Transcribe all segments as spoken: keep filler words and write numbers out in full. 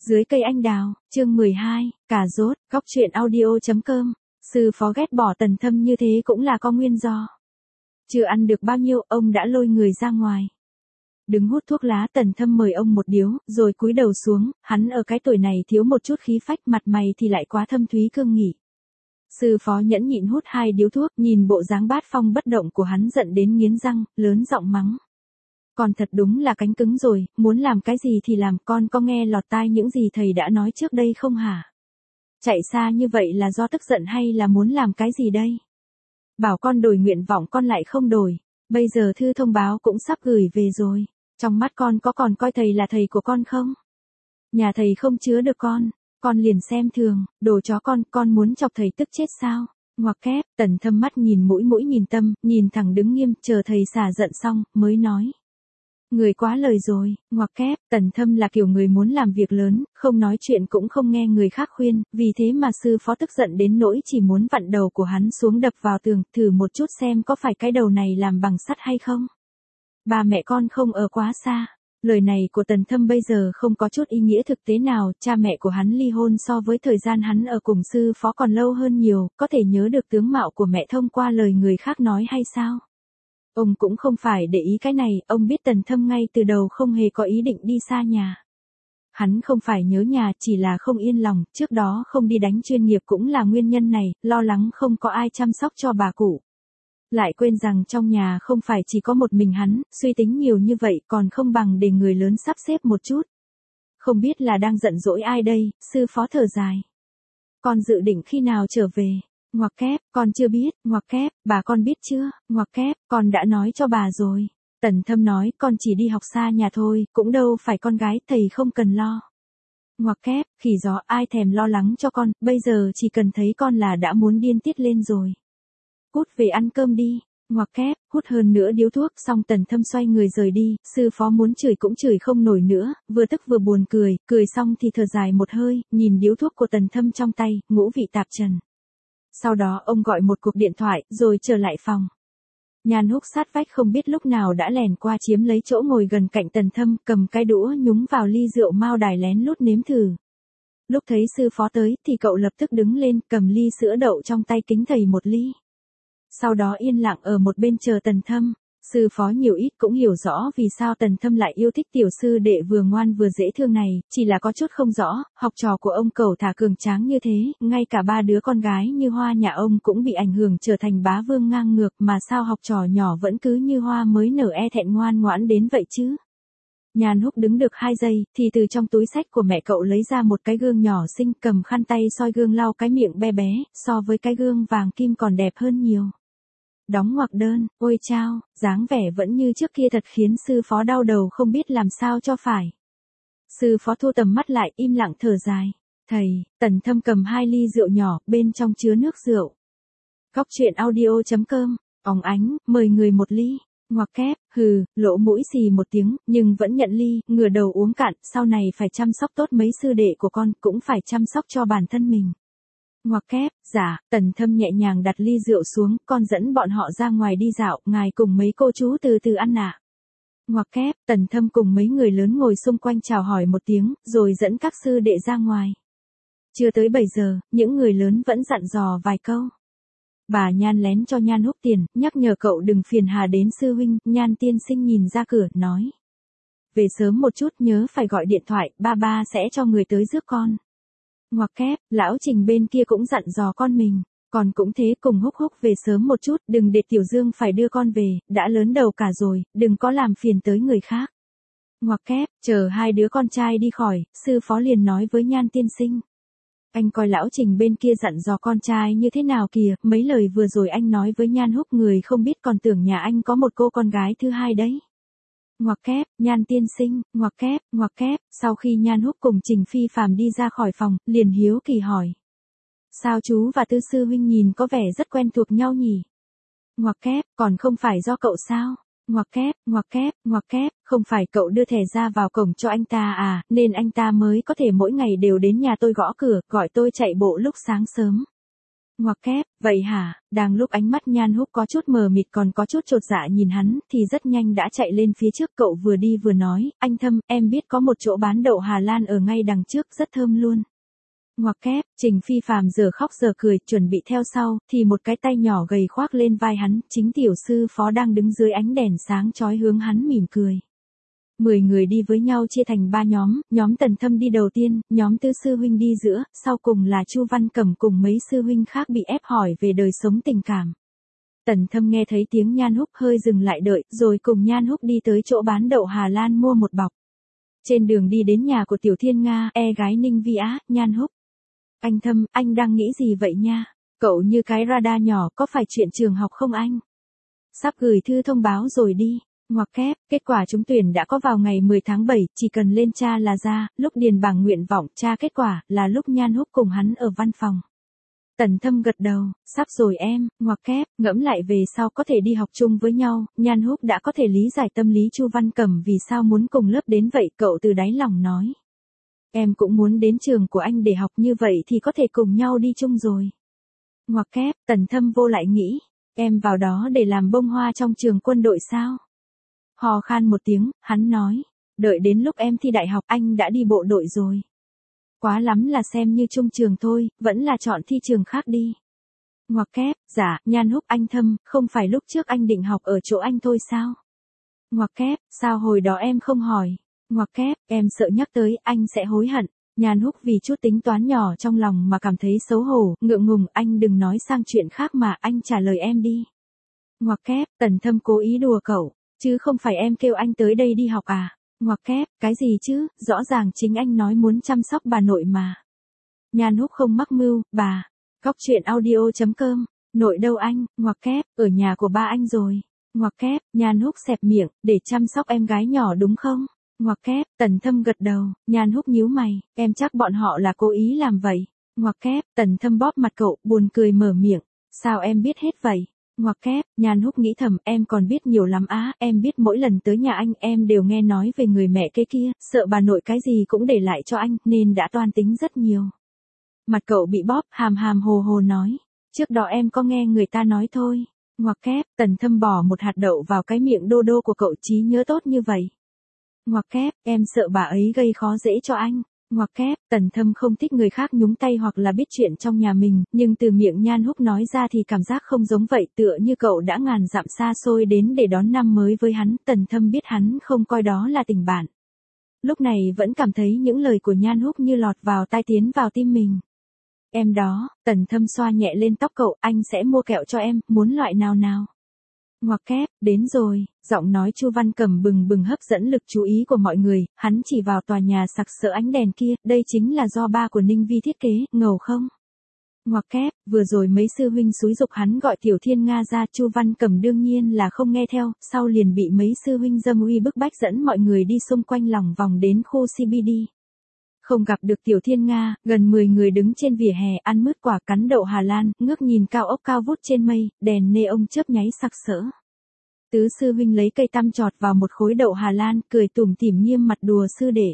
Dưới cây anh đào, chương mười hai, cà rốt, góc truyện audio.com. Sư phó ghét bỏ Tần Thâm như thế cũng là có nguyên do. Chưa ăn được bao nhiêu, ông đã lôi người ra ngoài. Đứng hút thuốc lá, Tần Thâm mời ông một điếu, rồi cúi đầu xuống, hắn ở cái tuổi này thiếu một chút khí phách, mặt mày thì lại quá thâm thúy cương nghị. Sư phó nhẫn nhịn hút hai điếu thuốc, nhìn bộ dáng bát phong bất động của hắn giận đến nghiến răng, lớn giọng mắng. Con thật đúng là cánh cứng rồi, muốn làm cái gì thì làm, con có nghe lọt tai những gì thầy đã nói trước đây không hả? Chạy xa như vậy là do tức giận hay là muốn làm cái gì đây? Bảo con đổi nguyện vọng con lại không đổi, bây giờ thư thông báo cũng sắp gửi về rồi, trong mắt con có còn coi thầy là thầy của con không? Nhà thầy không chứa được con, con liền xem thường, đồ chó con, con muốn chọc thầy tức chết sao? Ngoặc kép, Tần Thâm mắt nhìn mũi mũi nhìn tâm, nhìn thẳng đứng nghiêm, chờ thầy xả giận xong, mới nói. Người quá lời rồi, ngoặc kép, Tần Thâm là kiểu người muốn làm việc lớn, không nói chuyện cũng không nghe người khác khuyên, vì thế mà sư phó tức giận đến nỗi chỉ muốn vặn đầu của hắn xuống đập vào tường, thử một chút xem có phải cái đầu này làm bằng sắt hay không. Ba mẹ con không ở quá xa. Lời này của Tần Thâm bây giờ không có chút ý nghĩa thực tế nào, cha mẹ của hắn ly hôn so với thời gian hắn ở cùng sư phó còn lâu hơn nhiều, có thể nhớ được tướng mạo của mẹ thông qua lời người khác nói hay sao? Ông cũng không phải để ý cái này, ông biết Tần Thâm ngay từ đầu không hề có ý định đi xa nhà. Hắn không phải nhớ nhà, chỉ là không yên lòng, trước đó không đi đánh chuyên nghiệp cũng là nguyên nhân này, lo lắng không có ai chăm sóc cho bà cụ. Lại quên rằng trong nhà không phải chỉ có một mình hắn, suy tính nhiều như vậy còn không bằng để người lớn sắp xếp một chút. Không biết là đang giận dỗi ai đây, sư phó thở dài. Con dự định khi nào trở về? Ngoặc kép, con chưa biết, ngoặc kép, bà con biết chưa, ngoặc kép, con đã nói cho bà rồi. Tần Thâm nói, con chỉ đi học xa nhà thôi, cũng đâu phải con gái, thầy không cần lo. Ngoặc kép, khỉ gió, ai thèm lo lắng cho con, bây giờ chỉ cần thấy con là đã muốn điên tiết lên rồi. Cút về ăn cơm đi, ngoặc kép, hút hơn nữa điếu thuốc, xong Tần Thâm xoay người rời đi, sư phó muốn chửi cũng chửi không nổi nữa, vừa tức vừa buồn cười, cười xong thì thở dài một hơi, nhìn điếu thuốc của Tần Thâm trong tay, ngũ vị tạp trần. Sau đó ông gọi một cuộc điện thoại, rồi trở lại phòng. Nhan Húc sát vách không biết lúc nào đã lèn qua chiếm lấy chỗ ngồi gần cạnh Tần Thâm, cầm cái đũa nhúng vào ly rượu mao đài lén lút nếm thử. Lúc thấy sư phó tới, thì cậu lập tức đứng lên, cầm ly sữa đậu trong tay kính thầy một ly. Sau đó yên lặng ở một bên chờ Tần Thâm. Sư phó nhiều ít cũng hiểu rõ vì sao Tần Thâm lại yêu thích tiểu sư đệ vừa ngoan vừa dễ thương này, chỉ là có chút không rõ, học trò của ông cẩu thả cường tráng như thế, ngay cả ba đứa con gái như Hoa nhà ông cũng bị ảnh hưởng trở thành bá vương ngang ngược, mà sao học trò nhỏ vẫn cứ như Hoa mới nở e thẹn ngoan ngoãn đến vậy chứ. Nhan Húc đứng được hai giây, thì từ trong túi sách của mẹ cậu lấy ra một cái gương nhỏ xinh, cầm khăn tay soi gương lau cái miệng bé bé, so với cái gương vàng kim còn đẹp hơn nhiều. Đóng ngoặc đơn, ôi chao, dáng vẻ vẫn như trước kia thật khiến sư phó đau đầu không biết làm sao cho phải. Sư phó thu tầm mắt lại, im lặng thở dài. Thầy, Tần Thâm cầm hai ly rượu nhỏ, bên trong chứa nước rượu. Góc truyện audio.com, óng ánh, mời người một ly. Ngoặc kép, hừ, lỗ mũi xì một tiếng, nhưng vẫn nhận ly, ngửa đầu uống cạn, sau này phải chăm sóc tốt mấy sư đệ của con, cũng phải chăm sóc cho bản thân mình. Ngoặc kép, dạ, Tần Thâm nhẹ nhàng đặt ly rượu xuống, con dẫn bọn họ ra ngoài đi dạo, ngài cùng mấy cô chú từ từ ăn ạ. Ngoặc kép, Tần Thâm cùng mấy người lớn ngồi xung quanh chào hỏi một tiếng, rồi dẫn các sư đệ ra ngoài. Chưa tới bảy giờ, những người lớn vẫn dặn dò vài câu. Bà Nhan lén cho Nhan Húc tiền, nhắc nhở cậu đừng phiền hà đến sư huynh, Nhan tiên sinh nhìn ra cửa, nói. Về sớm một chút, nhớ phải gọi điện thoại, ba ba sẽ cho người tới rước con. Ngoặc kép, lão Trình bên kia cũng dặn dò con mình, còn cũng thế, cùng Húc Húc về sớm một chút, đừng để Tiểu Dương phải đưa con về, đã lớn đầu cả rồi, đừng có làm phiền tới người khác. Ngoặc kép, chờ hai đứa con trai đi khỏi, sư phó liền nói với Nhan tiên sinh. Anh coi lão Trình bên kia dặn dò con trai như thế nào kìa, mấy lời vừa rồi anh nói với Nhan Húc người không biết còn tưởng nhà anh có một cô con gái thứ hai đấy. Ngoặc kép, Nhan tiên sinh, ngoặc kép, ngoặc kép, sau khi Nhan Húc cùng Trình Phi Phàm đi ra khỏi phòng, liền hiếu kỳ hỏi. Sao chú và Tư sư huynh nhìn có vẻ rất quen thuộc nhau nhỉ? Ngoặc kép, còn không phải do cậu sao? Ngoặc kép, ngoặc kép, ngoặc kép, không phải cậu đưa thẻ ra vào cổng cho anh ta à, nên anh ta mới có thể mỗi ngày đều đến nhà tôi gõ cửa, gọi tôi chạy bộ lúc sáng sớm. Ngoặc kép, vậy hả, đang lúc ánh mắt Nhan Húc có chút mờ mịt còn có chút chột dạ nhìn hắn, thì rất nhanh đã chạy lên phía trước, cậu vừa đi vừa nói, anh Thâm, em biết có một chỗ bán đậu Hà Lan ở ngay đằng trước, rất thơm luôn. Ngoặc kép, Trình Phi Phàm giờ khóc giờ cười, chuẩn bị theo sau, thì một cái tay nhỏ gầy khoác lên vai hắn, chính tiểu sư phó đang đứng dưới ánh đèn sáng chói hướng hắn mỉm cười. Mười người đi với nhau chia thành ba nhóm, nhóm Tần Thâm đi đầu tiên, nhóm Tư sư huynh đi giữa, sau cùng là Chu Văn Cẩm cùng mấy sư huynh khác bị ép hỏi về đời sống tình cảm. Tần Thâm nghe thấy tiếng Nhan Húc hơi dừng lại đợi, rồi cùng Nhan Húc đi tới chỗ bán đậu Hà Lan mua một bọc. Trên đường đi đến nhà của Tiểu Thiên Nga, e gái Ninh Vi Á, Nhan Húc. Anh Thâm, anh đang nghĩ gì vậy nha? Cậu như cái radar nhỏ, có phải chuyện trường học không anh? Sắp gửi thư thông báo rồi đi. Ngoặc kép, kết quả trúng tuyển đã có vào ngày mười tháng bảy, chỉ cần lên tra là ra, lúc điền bảng nguyện vọng tra kết quả, là lúc Nhan Húc cùng hắn ở văn phòng. Tần Thâm gật đầu, sắp rồi em, ngoặc kép, ngẫm lại về sau có thể đi học chung với nhau, Nhan Húc đã có thể lý giải tâm lý Chu Văn Cẩm vì sao muốn cùng lớp đến vậy, cậu từ đáy lòng nói. Em cũng muốn đến trường của anh để học như vậy thì có thể cùng nhau đi chung rồi. Ngoặc kép, Tần Thâm vô lại nghĩ, em vào đó để làm bông hoa trong trường quân đội sao? Hò khan một tiếng, hắn nói, đợi đến lúc em thi đại học anh đã đi bộ đội rồi. Quá lắm là xem như chung trường thôi, vẫn là chọn thi trường khác đi. Ngoặc kép, dạ, Nhan Húc anh Thâm, không phải lúc trước anh định học ở chỗ anh thôi sao? Ngoặc kép, sao hồi đó em không hỏi? Ngoặc kép, em sợ nhắc tới anh sẽ hối hận. Nhan Húc vì chút tính toán nhỏ trong lòng mà cảm thấy xấu hổ, ngượng ngùng, anh đừng nói sang chuyện khác mà anh trả lời em đi. Ngoặc kép, Tần Thâm cố ý đùa cậu. Chứ không phải em kêu anh tới đây đi học à? Ngoặc kép, cái gì chứ, rõ ràng chính anh nói muốn chăm sóc bà nội mà. Nhan Húc không mắc mưu, bà. Góc truyện audio chấm com, nội đâu anh, ngoặc kép, ở nhà của ba anh rồi. Ngoặc kép, Nhan Húc xẹp miệng, để chăm sóc em gái nhỏ đúng không? Ngoặc kép, Tần Thâm gật đầu, Nhan Húc nhíu mày, em chắc bọn họ là cố ý làm vậy. Ngoặc kép, Tần Thâm bóp mặt cậu, buồn cười mở miệng, sao em biết hết vậy? Ngoặc kép, Nhan Húc nghĩ thầm, em còn biết nhiều lắm á, em biết mỗi lần tới nhà anh em đều nghe nói về người mẹ kế kia, sợ bà nội cái gì cũng để lại cho anh, nên đã toan tính rất nhiều. Mặt cậu bị bóp, hàm hàm hồ hồ nói, trước đó em có nghe người ta nói thôi. Ngoặc kép, Tần Thâm bỏ một hạt đậu vào cái miệng đô đô của cậu, trí nhớ tốt như vậy. Ngoặc kép, em sợ bà ấy gây khó dễ cho anh. Ngoặc kép, Tần Thâm không thích người khác nhúng tay hoặc là biết chuyện trong nhà mình, nhưng từ miệng Nhan Húc nói ra thì cảm giác không giống vậy, tựa như cậu đã ngàn dặm xa xôi đến để đón năm mới với hắn, Tần Thâm biết hắn không coi đó là tình bạn. Lúc này vẫn cảm thấy những lời của Nhan Húc như lọt vào tai tiến vào tim mình. Em đó, Tần Thâm xoa nhẹ lên tóc cậu, anh sẽ mua kẹo cho em, muốn loại nào nào? Ngoặc kép, đến rồi, giọng nói Chu Văn Cẩm bừng bừng hấp dẫn lực chú ý của mọi người, hắn chỉ vào tòa nhà sặc sỡ ánh đèn kia, đây chính là do ba của Ninh Vi thiết kế, ngầu không? Ngoặc kép, vừa rồi mấy sư huynh xúi giục hắn gọi Tiểu Thiên Nga ra, Chu Văn Cẩm đương nhiên là không nghe theo, sau liền bị mấy sư huynh dâm uy bức bách dẫn mọi người đi xung quanh lòng vòng đến khu xê bê đê. Không gặp được Tiểu Thiên Nga, gần mười người đứng trên vỉa hè ăn mứt quả cắn đậu Hà Lan, ngước nhìn cao ốc cao vút trên mây, đèn neon chớp nháy sặc sỡ. Tứ sư huynh lấy cây tăm chọt vào một khối đậu Hà Lan, cười tủm tỉm nghiêm mặt đùa sư đệ.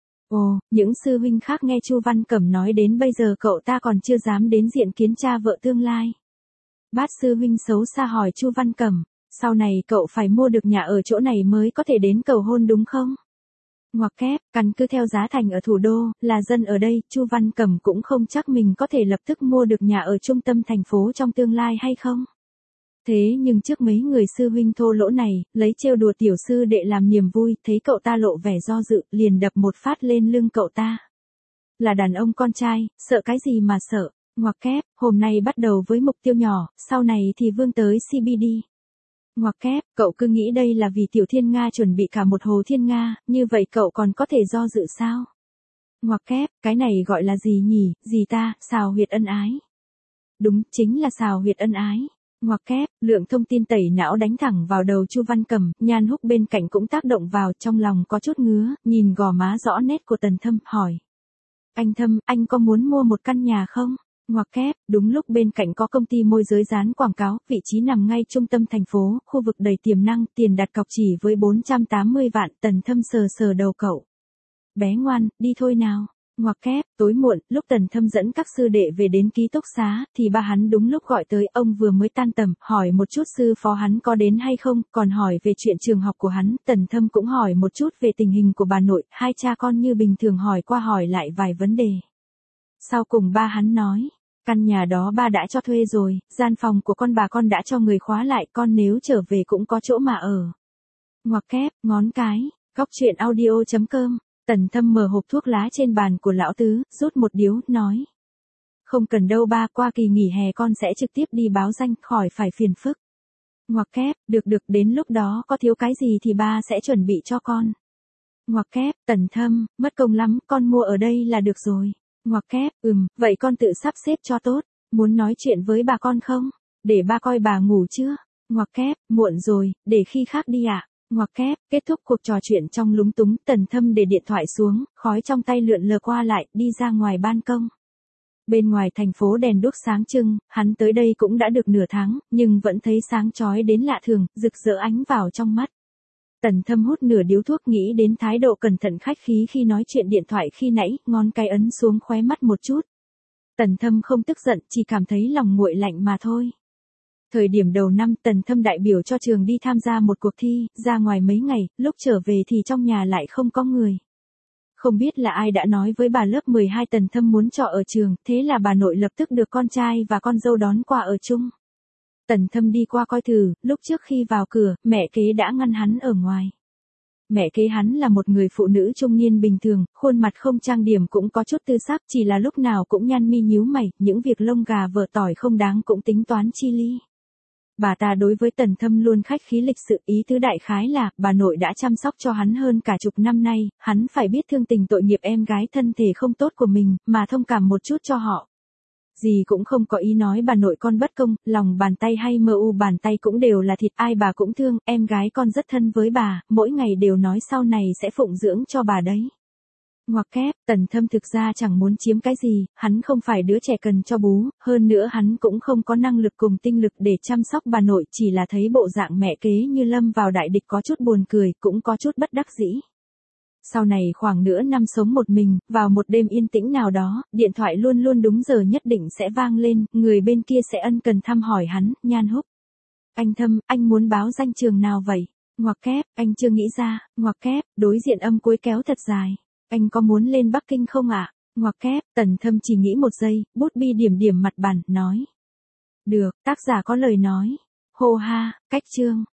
Ồ, những sư huynh khác nghe Chu Văn Cẩm nói đến bây giờ cậu ta còn chưa dám đến diện kiến cha vợ tương lai. Bát sư huynh xấu xa hỏi Chu Văn Cẩm, sau này cậu phải mua được nhà ở chỗ này mới có thể đến cầu hôn đúng không? Ngoặc kép, căn cứ theo giá thành ở thủ đô, là dân ở đây, Chu Văn Cẩm cũng không chắc mình có thể lập tức mua được nhà ở trung tâm thành phố trong tương lai hay không. Thế nhưng trước mấy người sư huynh thô lỗ này, lấy trêu đùa tiểu sư đệ làm niềm vui, thấy cậu ta lộ vẻ do dự, liền đập một phát lên lưng cậu ta. Là đàn ông con trai, sợ cái gì mà sợ, ngoặc kép, hôm nay bắt đầu với mục tiêu nhỏ, sau này thì vươn tới xê bê đê. Ngoặc kép, cậu cứ nghĩ đây là vì Tiểu Thiên Nga chuẩn bị cả một hồ thiên nga, như vậy cậu còn có thể do dự sao? Ngoặc kép, cái này gọi là gì nhỉ, gì ta, xào huyệt ân ái. Đúng, chính là xào huyệt ân ái. Ngoặc kép, lượng thông tin tẩy não đánh thẳng vào đầu Chu Văn Cẩm, Nhan Húc bên cạnh cũng tác động vào, trong lòng có chút ngứa, nhìn gò má rõ nét của Tần Thâm, hỏi. Anh Thâm, anh có muốn mua một căn nhà không? Ngoặc kép, đúng lúc bên cạnh có công ty môi giới dán quảng cáo, vị trí nằm ngay trung tâm thành phố, khu vực đầy tiềm năng, tiền đặt cọc chỉ với bốn trăm tám mươi vạn, Tần Thâm sờ sờ đầu cậu. Bé ngoan, đi thôi nào. Ngoặc kép, tối muộn, lúc Tần Thâm dẫn các sư đệ về đến ký túc xá, thì ba hắn đúng lúc gọi tới, ông vừa mới tan tầm, hỏi một chút sư phó hắn có đến hay không, còn hỏi về chuyện trường học của hắn, Tần Thâm cũng hỏi một chút về tình hình của bà nội, hai cha con như bình thường hỏi qua hỏi lại vài vấn đề. Sau cùng ba hắn nói, căn nhà đó ba đã cho thuê rồi, gian phòng của con bà con đã cho người khóa lại, con nếu trở về cũng có chỗ mà ở. Ngoặc kép, ngón cái, góc truyện audio chấm com. Tần Thâm mở hộp thuốc lá trên bàn của lão tứ, rút một điếu, nói. Không cần đâu ba, qua kỳ nghỉ hè con sẽ trực tiếp đi báo danh, khỏi phải phiền phức. Ngoặc kép, được được, đến lúc đó có thiếu cái gì thì ba sẽ chuẩn bị cho con. Ngoặc kép, Tần Thâm, mất công lắm, con mua ở đây là được rồi. Ngoặc kép, ừm, vậy con tự sắp xếp cho tốt, muốn nói chuyện với bà con không? Để ba coi bà ngủ chưa? Ngoặc kép, muộn rồi, để khi khác đi ạ. À? Ngoặc kép, kết thúc cuộc trò chuyện trong lúng túng, Tần Thâm để điện thoại xuống, khói trong tay lượn lờ qua lại, đi ra ngoài ban công. Bên ngoài thành phố đèn đuốc sáng trưng, hắn tới đây cũng đã được nửa tháng, nhưng vẫn thấy sáng chói đến lạ thường, rực rỡ ánh vào trong mắt. Tần Thâm hút nửa điếu thuốc, nghĩ đến thái độ cẩn thận khách khí khi nói chuyện điện thoại khi nãy, ngón cái ấn xuống khóe mắt một chút. Tần Thâm không tức giận, chỉ cảm thấy lòng nguội lạnh mà thôi. Thời điểm đầu năm, Tần Thâm đại biểu cho trường đi tham gia một cuộc thi, ra ngoài mấy ngày, lúc trở về thì trong nhà lại không có người. Không biết là ai đã nói với bà lớp mười hai Tần Thâm muốn trọ ở trường, thế là bà nội lập tức được con trai và con dâu đón qua ở chung. Tần Thâm đi qua coi thử, lúc trước khi vào cửa, mẹ kế đã ngăn hắn ở ngoài. Mẹ kế hắn là một người phụ nữ trung niên bình thường, khuôn mặt không trang điểm cũng có chút tư sắc, chỉ là lúc nào cũng nhăn mi nhíu mày, những việc lông gà vợ tỏi không đáng cũng tính toán chi ly. Bà ta đối với Tần Thâm luôn khách khí lịch sự, ý tứ đại khái là, bà nội đã chăm sóc cho hắn hơn cả chục năm nay, hắn phải biết thương tình tội nghiệp em gái thân thể không tốt của mình, mà thông cảm một chút cho họ. Gì cũng không có ý nói bà nội con bất công, lòng bàn tay hay mờ u bàn tay cũng đều là thịt, ai bà cũng thương, em gái con rất thân với bà, mỗi ngày đều nói sau này sẽ phụng dưỡng cho bà đấy. Ngoặc kép, Tần Thâm thực ra chẳng muốn chiếm cái gì, hắn không phải đứa trẻ cần cho bú, hơn nữa hắn cũng không có năng lực cùng tinh lực để chăm sóc bà nội, chỉ là thấy bộ dạng mẹ kế như lâm vào đại địch có chút buồn cười, cũng có chút bất đắc dĩ. Sau này khoảng nửa năm sống một mình, vào một đêm yên tĩnh nào đó, điện thoại luôn luôn đúng giờ nhất định sẽ vang lên, người bên kia sẽ ân cần thăm hỏi hắn, Nhan Húc. Anh Thâm, anh muốn báo danh trường nào vậy? Ngoặc kép, anh chưa nghĩ ra, ngoặc kép, đối diện âm cuối kéo thật dài. Anh có muốn lên Bắc Kinh không ạ? À? Ngoặc kép, Tần Thâm chỉ nghĩ một giây, bút bi điểm điểm mặt bàn, nói. Được, tác giả có lời nói. Hô ha, cách chương.